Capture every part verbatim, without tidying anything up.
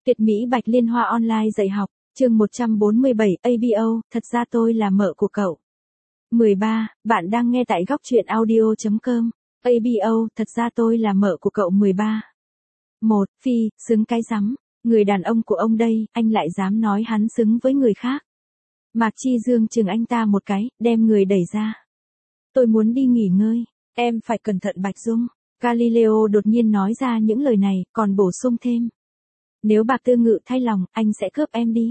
Tuyệt mỹ Bạch Liên Hoa online dạy học, chương một trăm bốn mươi bảy, a bê o, thật ra tôi là mợ của cậu. mười ba, bạn đang nghe tại góc truyện audio chấm com. a bê o, thật ra tôi là mợ của cậu. mười ba. một, Phi, xứng cái rắm, người đàn ông của ông đây, anh lại dám nói hắn xứng với người khác. Mạc Chi Dương chừng anh ta một cái, đem người đẩy ra. Tôi muốn đi nghỉ ngơi, em phải cẩn thận Bạch Dung. Galileo đột nhiên nói ra những lời này, còn bổ sung thêm. Nếu Bạc Tư Ngự thay lòng, anh sẽ cướp em đi.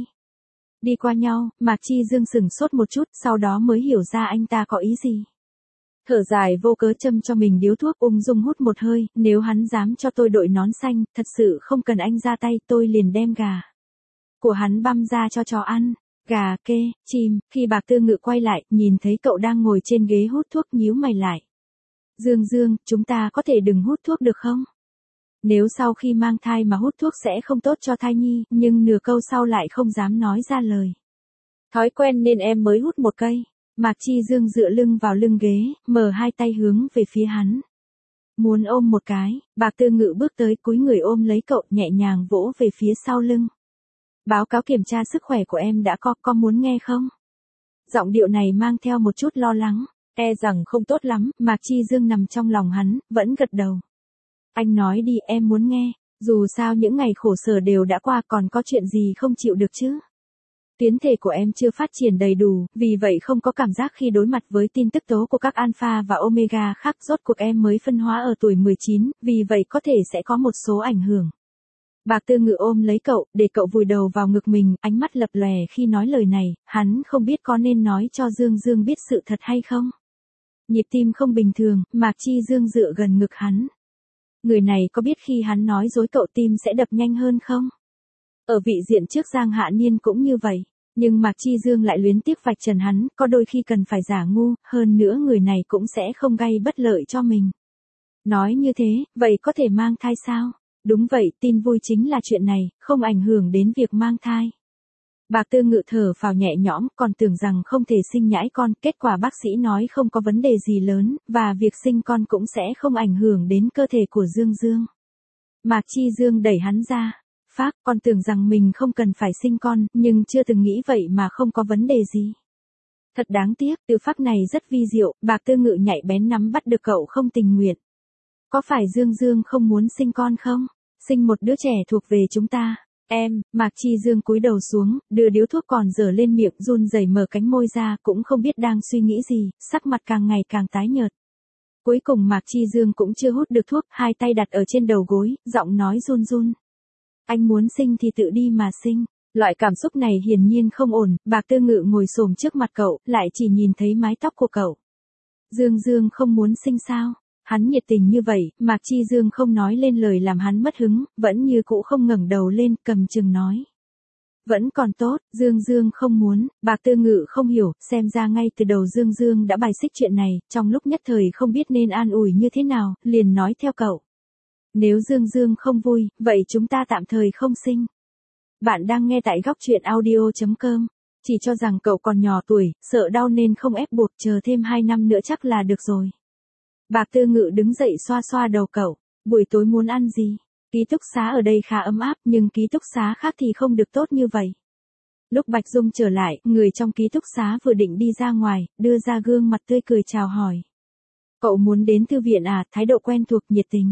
Đi qua nhau, Mạc Chi Dương sửng sốt một chút, sau đó mới hiểu ra anh ta có ý gì. Thở dài vô cớ châm cho mình điếu thuốc, ung dung hút một hơi, nếu hắn dám cho tôi đội nón xanh, thật sự không cần anh ra tay, tôi liền đem gà của hắn băm ra cho chó ăn. Gà, kê, chim. Khi Bạc Tư Ngự quay lại, nhìn thấy cậu đang ngồi trên ghế hút thuốc, nhíu mày lại. Dương Dương, chúng ta có thể đừng hút thuốc được không? Nếu sau khi mang thai mà hút thuốc sẽ không tốt cho thai nhi, nhưng nửa câu sau lại không dám nói ra lời. Thói quen nên em mới hút một cây. Mạc Chi Dương dựa lưng vào lưng ghế, mở hai tay hướng về phía hắn. Muốn ôm một cái, Bạc Tư Ngự bước tới cúi người ôm lấy cậu, nhẹ nhàng vỗ về phía sau lưng. Báo cáo kiểm tra sức khỏe của em đã có, có muốn nghe không? Giọng điệu này mang theo một chút lo lắng, e rằng không tốt lắm. Mạc Chi Dương nằm trong lòng hắn, vẫn gật đầu. Anh nói đi, em muốn nghe, dù sao những ngày khổ sở đều đã qua, còn có chuyện gì không chịu được chứ? Tuyến thể của em chưa phát triển đầy đủ, vì vậy không có cảm giác khi đối mặt với tin tức tố của các alpha và omega khác. Rốt cuộc em mới phân hóa ở tuổi mười chín, vì vậy có thể sẽ có một số ảnh hưởng. Bạc Tư Ngự ôm lấy cậu, để cậu vùi đầu vào ngực mình, ánh mắt lập lòe khi nói lời này, hắn không biết có nên nói cho Dương Dương biết sự thật hay không. Nhịp tim không bình thường, Mạc Chi Dương dựa gần ngực hắn. Người này có biết khi hắn nói dối cậu tim sẽ đập nhanh hơn không? Ở vị diện trước Giang Hạ Niên cũng như vậy, nhưng Mạc Chi Dương lại luyến tiếc vạch trần hắn, có đôi khi cần phải giả ngu, hơn nữa người này cũng sẽ không gây bất lợi cho mình. Nói như thế, vậy có thể mang thai sao? Đúng vậy, tin vui chính là chuyện này, không ảnh hưởng đến việc mang thai. Bạc Tư Ngự thở phào nhẹ nhõm, còn tưởng rằng không thể sinh nhãi con, kết quả bác sĩ nói không có vấn đề gì lớn, và việc sinh con cũng sẽ không ảnh hưởng đến cơ thể của Dương Dương. Mạc Chi Dương đẩy hắn ra. Phác, con tưởng rằng mình không cần phải sinh con, nhưng chưa từng nghĩ vậy mà không có vấn đề gì. Thật đáng tiếc, từ pháp này rất vi diệu, Bạc Tư Ngự nhạy bén nắm bắt được cậu không tình nguyện. Có phải Dương Dương không muốn sinh con không? Sinh một đứa trẻ thuộc về chúng ta. Em, Mạc Chi Dương cúi đầu xuống, đưa điếu thuốc còn dở lên miệng, run rẩy mở cánh môi ra, cũng không biết đang suy nghĩ gì, sắc mặt càng ngày càng tái nhợt. Cuối cùng Mạc Chi Dương cũng chưa hút được thuốc, hai tay đặt ở trên đầu gối, giọng nói run run. Anh muốn sinh thì tự đi mà sinh. Loại cảm xúc này hiển nhiên không ổn. Bạc Tư Ngự ngồi xổm trước mặt cậu, lại chỉ nhìn thấy mái tóc của cậu. Dương Dương không muốn sinh sao? Hắn nhiệt tình như vậy, Mạc Chi Dương không nói lên lời làm hắn mất hứng, vẫn như cũ không ngẩng đầu lên, cầm chừng nói. Vẫn còn tốt, Dương Dương không muốn. Bạc Tư Ngự không hiểu, xem ra ngay từ đầu Dương Dương đã bài xích chuyện này, trong lúc nhất thời không biết nên an ủi như thế nào, liền nói theo cậu. Nếu Dương Dương không vui, vậy chúng ta tạm thời không sinh. Bạn đang nghe tại góc truyện audio chấm com. Chỉ cho rằng cậu còn nhỏ tuổi, sợ đau nên không ép buộc, chờ thêm hai năm nữa chắc là được rồi. Bạc Tư Ngự đứng dậy xoa xoa đầu cậu. Buổi tối muốn ăn gì? Ký túc xá ở đây khá ấm áp, nhưng ký túc xá khác thì không được tốt như vậy. Lúc Bạch Dung trở lại, người trong ký túc xá vừa định đi ra ngoài, đưa ra gương mặt tươi cười chào hỏi. Cậu muốn đến thư viện à? Thái độ quen thuộc nhiệt tình.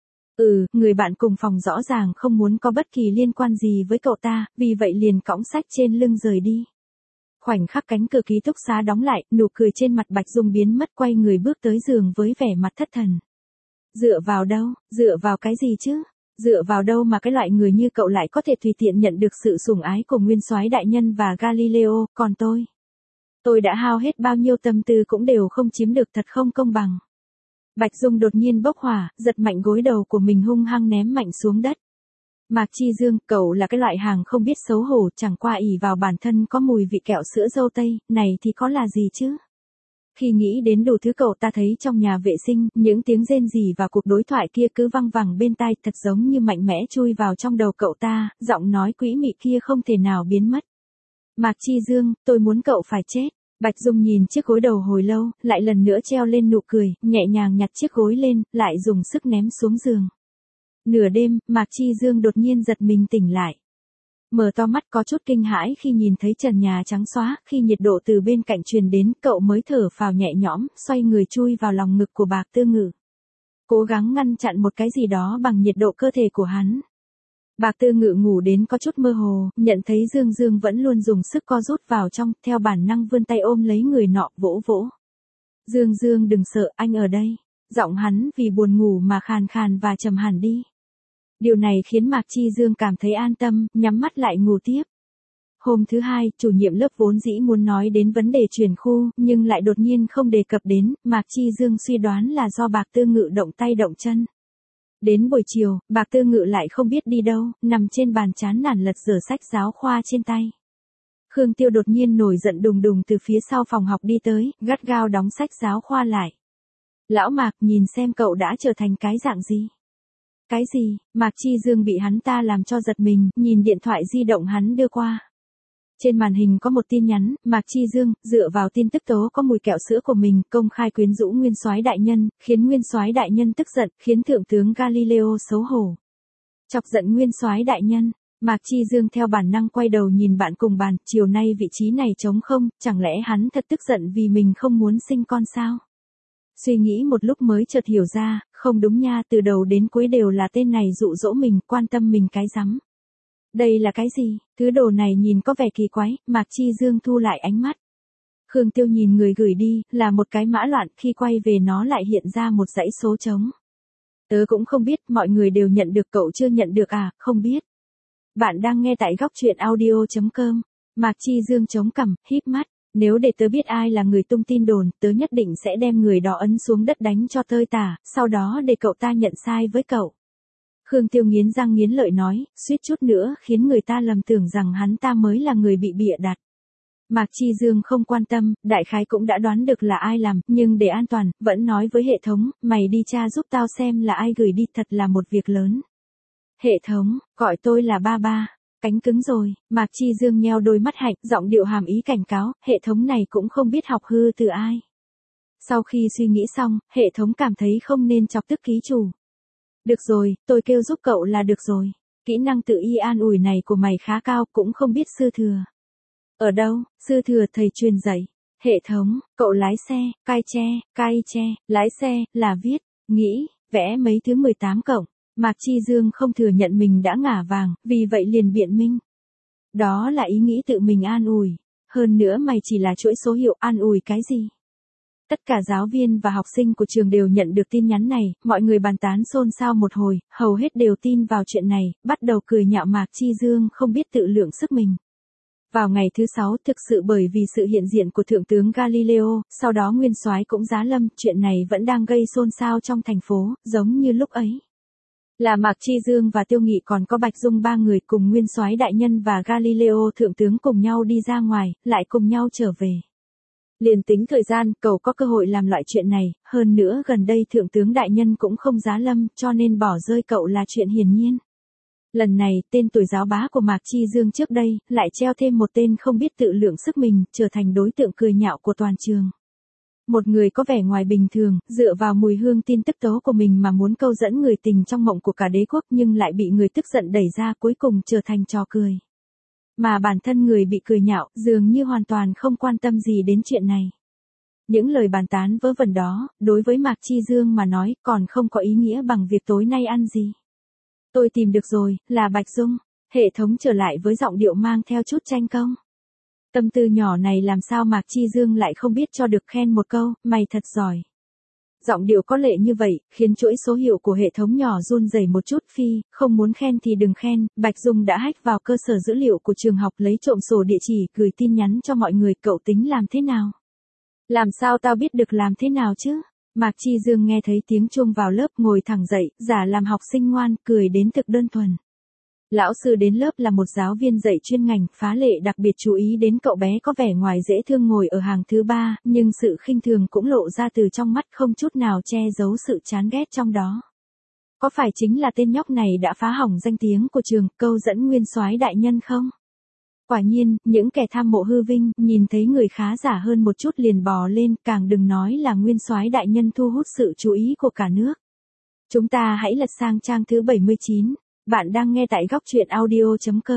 Ừ, người bạn cùng phòng rõ ràng không muốn có bất kỳ liên quan gì với cậu ta, vì vậy liền cõng sách trên lưng rời đi. Khoảnh khắc cánh cửa ký túc xá đóng lại, nụ cười trên mặt Bạch Dung biến mất, quay người bước tới giường với vẻ mặt thất thần. Dựa vào đâu? Dựa vào cái gì chứ? Dựa vào đâu mà cái loại người như cậu lại có thể tùy tiện nhận được sự sủng ái của Nguyên Soái đại nhân và Galileo, còn tôi? Tôi đã hao hết bao nhiêu tâm tư cũng đều không chiếm được, thật không công bằng. Bạch Dung đột nhiên bốc hỏa, giật mạnh gối đầu của mình hung hăng ném mạnh xuống đất. Mạc Chi Dương, cậu là cái loại hàng không biết xấu hổ, chẳng qua ỷ vào bản thân có mùi vị kẹo sữa dâu tây, này thì có là gì chứ? Khi nghĩ đến đủ thứ cậu ta thấy trong nhà vệ sinh, những tiếng rên rỉ và cuộc đối thoại kia cứ văng vẳng bên tai, thật giống như mạnh mẽ chui vào trong đầu cậu ta, giọng nói quỷ mị kia không thể nào biến mất. Mạc Chi Dương, tôi muốn cậu phải chết. Bạch Dung nhìn chiếc gối đầu hồi lâu, lại lần nữa treo lên nụ cười, nhẹ nhàng nhặt chiếc gối lên, lại dùng sức ném xuống giường. Nửa đêm, Mạc Chi Dương đột nhiên giật mình tỉnh lại. Mở to mắt có chút kinh hãi khi nhìn thấy trần nhà trắng xóa, khi nhiệt độ từ bên cạnh truyền đến, cậu mới thở phào nhẹ nhõm, xoay người chui vào lòng ngực của Bạc Tư Ngự. Cố gắng ngăn chặn một cái gì đó bằng nhiệt độ cơ thể của hắn. Bạc Tư Ngự ngủ đến có chút mơ hồ, nhận thấy Dương Dương vẫn luôn dùng sức co rút vào trong, theo bản năng vươn tay ôm lấy người nọ, vỗ vỗ. Dương Dương đừng sợ, anh ở đây. Giọng hắn vì buồn ngủ mà khàn khàn và trầm hẳn đi. Điều này khiến Mạc Chi Dương cảm thấy an tâm, nhắm mắt lại ngủ tiếp. Hôm thứ hai, chủ nhiệm lớp vốn dĩ muốn nói đến vấn đề chuyển khu, nhưng lại đột nhiên không đề cập đến, Mạc Chi Dương suy đoán là do Bạc Tư Ngự động tay động chân. Đến buổi chiều, Bạc Tư Ngự lại không biết đi đâu, nằm trên bàn chán nản lật dở sách giáo khoa trên tay. Khương Tiêu đột nhiên nổi giận đùng đùng từ phía sau phòng học đi tới, gắt gao đóng sách giáo khoa lại. Lão Mạc, nhìn xem cậu đã trở thành cái dạng gì. Cái gì? Mạc Chi Dương bị hắn ta làm cho giật mình, nhìn điện thoại di động hắn đưa qua. Trên màn hình có một tin nhắn, Mạc Chi Dương, dựa vào tin tức tố có mùi kẹo sữa của mình, công khai quyến rũ Nguyên Soái đại nhân, khiến Nguyên Soái đại nhân tức giận, khiến Thượng tướng Galileo xấu hổ. Chọc giận Nguyên Soái đại nhân, Mạc Chi Dương theo bản năng quay đầu nhìn bạn cùng bàn, chiều nay vị trí này trống không, chẳng lẽ hắn thật tức giận vì mình không muốn sinh con sao? Suy nghĩ một lúc mới chợt hiểu ra, không đúng nha, từ đầu đến cuối đều là tên này dụ dỗ mình, quan tâm mình cái rắm. Đây là cái gì? Thứ đồ này nhìn có vẻ kỳ quái, Mạc Chi Dương thu lại ánh mắt. Khương Tiêu nhìn người gửi đi, là một cái mã loạn, khi quay về nó lại hiện ra một dãy số trống. Tớ cũng không biết, mọi người đều nhận được, cậu chưa nhận được à, không biết. Bạn đang nghe tại góc truyện audio chấm com. Mạc Chi Dương chống cằm, híp mắt. Nếu để tớ biết ai là người tung tin đồn, tớ nhất định sẽ đem người đó ấn xuống đất đánh cho tơi tả, sau đó để cậu ta nhận sai với cậu. Khương Tiêu nghiến răng nghiến lợi nói, suýt chút nữa khiến người ta lầm tưởng rằng hắn ta mới là người bị bịa đặt. Mạc Chi Dương không quan tâm, đại khái cũng đã đoán được là ai làm, nhưng để an toàn, vẫn nói với hệ thống, mày đi tra giúp tao xem là ai gửi đi, thật là một việc lớn. Hệ thống, gọi tôi là ba ba. Cánh cứng rồi, Mạc Chi Dương nheo đôi mắt hạnh, giọng điệu hàm ý cảnh cáo, hệ thống này cũng không biết học hư từ ai. Sau khi suy nghĩ xong, hệ thống cảm thấy không nên chọc tức ký chủ. Được rồi, tôi kêu giúp cậu là được rồi. Kỹ năng tự y an ủi này của mày khá cao, cũng không biết sư thừa. Ở đâu? Sư thừa thầy truyền dạy. Hệ thống, cậu lái xe, cai tre, cai tre, lái xe, là viết, nghĩ, vẽ mấy thứ mười tám cộng. Mạc Chi Dương không thừa nhận mình đã ngả vàng, vì vậy liền biện minh. Đó là ý nghĩ tự mình an ủi. Hơn nữa mày chỉ là chuỗi số hiệu, an ủi cái gì? Tất cả giáo viên và học sinh của trường đều nhận được tin nhắn này, mọi người bàn tán xôn xao một hồi, hầu hết đều tin vào chuyện này, bắt đầu cười nhạo Mạc Chi Dương không biết tự lượng sức mình. Vào ngày thứ sáu, thực sự bởi vì sự hiện diện của Thượng tướng Galileo, sau đó Nguyên Soái cũng giá lâm, chuyện này vẫn đang gây xôn xao trong thành phố, giống như lúc ấy. Là Mạc Chi Dương và Tiêu Nghị còn có Bạch Dung ba người cùng Nguyên Soái đại nhân và Galileo thượng tướng cùng nhau đi ra ngoài, lại cùng nhau trở về. Liền tính thời gian, cậu có cơ hội làm loại chuyện này, hơn nữa gần đây thượng tướng đại nhân cũng không giá lâm, cho nên bỏ rơi cậu là chuyện hiển nhiên. Lần này, tên tuổi giáo bá của Mạc Chi Dương trước đây, lại treo thêm một tên không biết tự lượng sức mình, trở thành đối tượng cười nhạo của toàn trường. Một người có vẻ ngoài bình thường, dựa vào mùi hương tin tức tố của mình mà muốn câu dẫn người tình trong mộng của cả đế quốc nhưng lại bị người tức giận đẩy ra cuối cùng trở thành trò cười. Mà bản thân người bị cười nhạo, dường như hoàn toàn không quan tâm gì đến chuyện này. Những lời bàn tán vớ vẩn đó, đối với Mạc Chi Dương mà nói, còn không có ý nghĩa bằng việc tối nay ăn gì. Tôi tìm được rồi, là Bạch Dung. Hệ thống trở lại với giọng điệu mang theo chút tranh công. Tâm tư nhỏ này làm sao Mạc Chi Dương lại không biết cho được khen một câu, mày thật giỏi. Giọng điệu có lệ như vậy, khiến chuỗi số hiệu của hệ thống nhỏ run rẩy một chút. Phi, không muốn khen thì đừng khen, Bạch Dung đã hack vào cơ sở dữ liệu của trường học lấy trộm sổ địa chỉ, gửi tin nhắn cho mọi người, cậu tính làm thế nào? Làm sao tao biết được làm thế nào chứ? Mạc Chi Dương nghe thấy tiếng chuông vào lớp, ngồi thẳng dậy, giả làm học sinh ngoan, cười đến thực đơn thuần. Lão sư đến lớp là một giáo viên dạy chuyên ngành, phá lệ đặc biệt chú ý đến cậu bé có vẻ ngoài dễ thương ngồi ở hàng thứ ba, nhưng sự khinh thường cũng lộ ra từ trong mắt, không chút nào che giấu sự chán ghét trong đó. Có phải chính là tên nhóc này đã phá hỏng danh tiếng của trường, câu dẫn Nguyên Soái đại nhân không? Quả nhiên, những kẻ tham mộ hư vinh, nhìn thấy người khá giả hơn một chút liền bò lên, càng đừng nói là Nguyên Soái đại nhân thu hút sự chú ý của cả nước. Chúng ta hãy lật sang trang thứ bảy mươi chín. Bạn đang nghe tại góc truyện audio chấm com.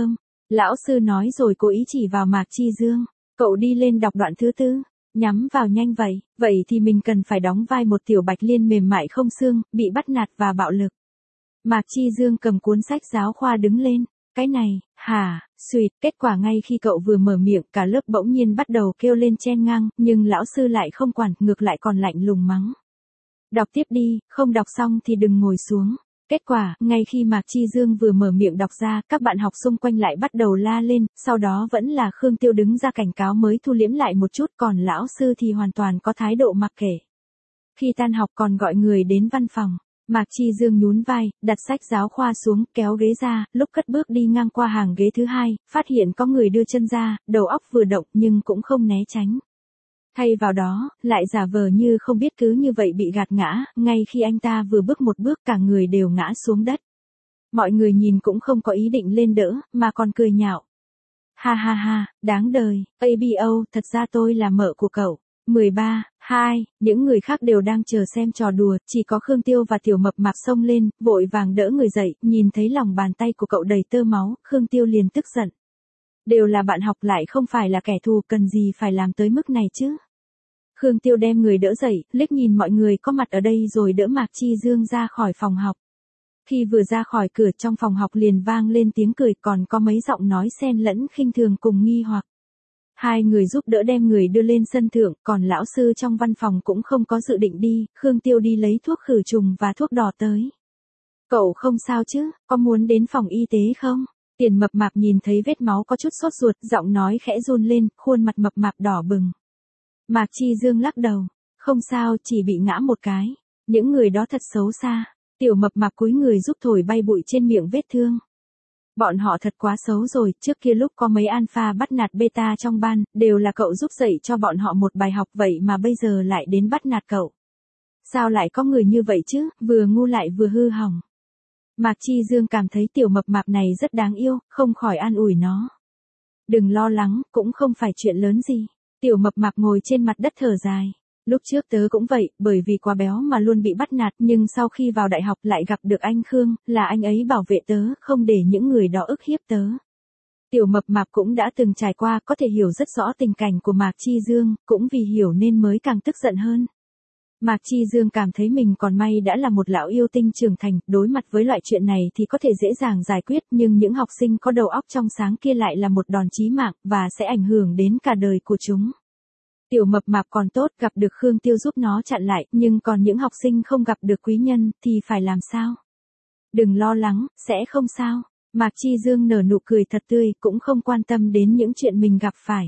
Lão sư nói rồi cố ý chỉ vào Mạc Chi Dương. Cậu đi lên đọc đoạn thứ tư. Nhắm vào nhanh vậy, vậy thì mình cần phải đóng vai một tiểu bạch liên mềm mại không xương, bị bắt nạt và bạo lực. Mạc Chi Dương cầm cuốn sách giáo khoa đứng lên. Cái này, hả, xuyệt, kết quả ngay khi cậu vừa mở miệng cả lớp bỗng nhiên bắt đầu kêu lên chen ngang, nhưng lão sư lại không quản, ngược lại còn lạnh lùng mắng. Đọc tiếp đi, không đọc xong thì đừng ngồi xuống. Kết quả, ngay khi Mạc Chi Dương vừa mở miệng đọc ra, các bạn học xung quanh lại bắt đầu la lên, sau đó vẫn là Khương Tiêu đứng ra cảnh cáo mới thu liễm lại một chút, còn lão sư thì hoàn toàn có thái độ mặc kệ. Khi tan học còn gọi người đến văn phòng. Mạc Chi Dương nhún vai, đặt sách giáo khoa xuống, kéo ghế ra, lúc cất bước đi ngang qua hàng ghế thứ hai, phát hiện có người đưa chân ra, đầu óc vừa động nhưng cũng không né tránh. Thay vào đó, lại giả vờ như không biết cứ như vậy bị gạt ngã, ngay khi anh ta vừa bước một bước cả người đều ngã xuống đất. Mọi người nhìn cũng không có ý định lên đỡ, mà còn cười nhạo. Ha ha ha, đáng đời, a bê o, thật ra tôi là mợ của cậu. mười ba, hai, những người khác đều đang chờ xem trò đùa, chỉ có Khương Tiêu và Tiểu Mập Mạp xông lên, vội vàng đỡ người dậy, nhìn thấy lòng bàn tay của cậu đầy tơ máu, Khương Tiêu liền tức giận. Đều là bạn học lại không phải là kẻ thù, cần gì phải làm tới mức này chứ. Khương Tiêu đem người đỡ dậy, liếc nhìn mọi người có mặt ở đây rồi đỡ Mạc Chi Dương ra khỏi phòng học. Khi vừa ra khỏi cửa trong phòng học liền vang lên tiếng cười, còn có mấy giọng nói xen lẫn khinh thường cùng nghi hoặc. Hai người giúp đỡ đem người đưa lên sân thượng, còn lão sư trong văn phòng cũng không có dự định đi, Khương Tiêu đi lấy thuốc khử trùng và thuốc đỏ tới. Cậu không sao chứ, có muốn đến phòng y tế không? Tiền Mập Mạp nhìn thấy vết máu có chút sốt ruột, giọng nói khẽ run lên, khuôn mặt mập mạp đỏ bừng. Mạc Chi Dương lắc đầu, không sao, chỉ bị ngã một cái. Những người đó thật xấu xa. Tiểu Mập Mạp cúi người giúp thổi bay bụi trên miệng vết thương. Bọn họ thật quá xấu rồi, trước kia lúc có mấy alpha bắt nạt beta trong ban, đều là cậu giúp dạy cho bọn họ một bài học, vậy mà bây giờ lại đến bắt nạt cậu. Sao lại có người như vậy chứ, vừa ngu lại vừa hư hỏng. Mạc Chi Dương cảm thấy Tiểu Mập Mạp này rất đáng yêu, không khỏi an ủi nó. Đừng lo lắng, cũng không phải chuyện lớn gì. Tiểu Mập Mạp ngồi trên mặt đất thở dài. Lúc trước tớ cũng vậy, bởi vì quá béo mà luôn bị bắt nạt, nhưng sau khi vào đại học lại gặp được anh Khương, là anh ấy bảo vệ tớ, không để những người đó ức hiếp tớ. Tiểu Mập Mạp cũng đã từng trải qua, có thể hiểu rất rõ tình cảnh của Mạc Chi Dương, cũng vì hiểu nên mới càng tức giận hơn. Mạc Chi Dương cảm thấy mình còn may đã là một lão yêu tinh trưởng thành, đối mặt với loại chuyện này thì có thể dễ dàng giải quyết, nhưng những học sinh có đầu óc trong sáng kia lại là một đòn chí mạng, và sẽ ảnh hưởng đến cả đời của chúng. Tiểu Mập Mạp còn tốt gặp được Khương Tiêu giúp nó chặn lại, nhưng còn những học sinh không gặp được quý nhân, thì phải làm sao? Đừng lo lắng, sẽ không sao. Mạc Chi Dương nở nụ cười thật tươi, cũng không quan tâm đến những chuyện mình gặp phải.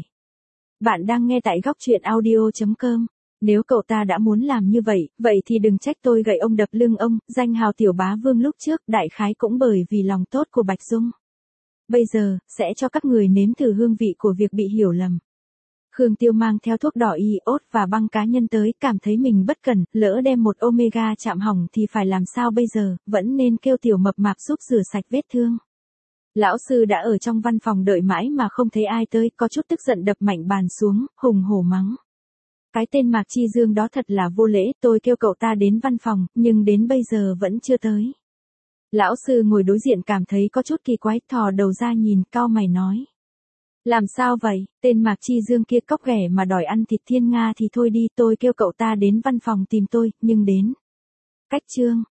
Bạn đang nghe tại góc truyện audio chấm com. Nếu cậu ta đã muốn làm như vậy, vậy thì đừng trách tôi gậy ông đập lưng ông, danh hào Tiểu Bá Vương lúc trước đại khái cũng bởi vì lòng tốt của Bạch Dung. Bây giờ, sẽ cho các người nếm thử hương vị của việc bị hiểu lầm. Khương Tiêu mang theo thuốc đỏ iốt và băng cá nhân tới, cảm thấy mình bất cẩn, lỡ đem một omega chạm hỏng thì phải làm sao bây giờ, vẫn nên kêu Tiểu Mập Mạp giúp rửa sạch vết thương. Lão sư đã ở trong văn phòng đợi mãi mà không thấy ai tới, có chút tức giận đập mạnh bàn xuống, hùng hổ mắng. Cái tên Mạc Chi Dương đó thật là vô lễ, tôi kêu cậu ta đến văn phòng, nhưng đến bây giờ vẫn chưa tới. Lão sư ngồi đối diện cảm thấy có chút kỳ quái, thò đầu ra nhìn, cau mày nói. Làm sao vậy, tên Mạc Chi Dương kia cóc ghẻ mà đòi ăn thịt thiên nga thì thôi đi, tôi kêu cậu ta đến văn phòng tìm tôi, nhưng đến. Cách chương.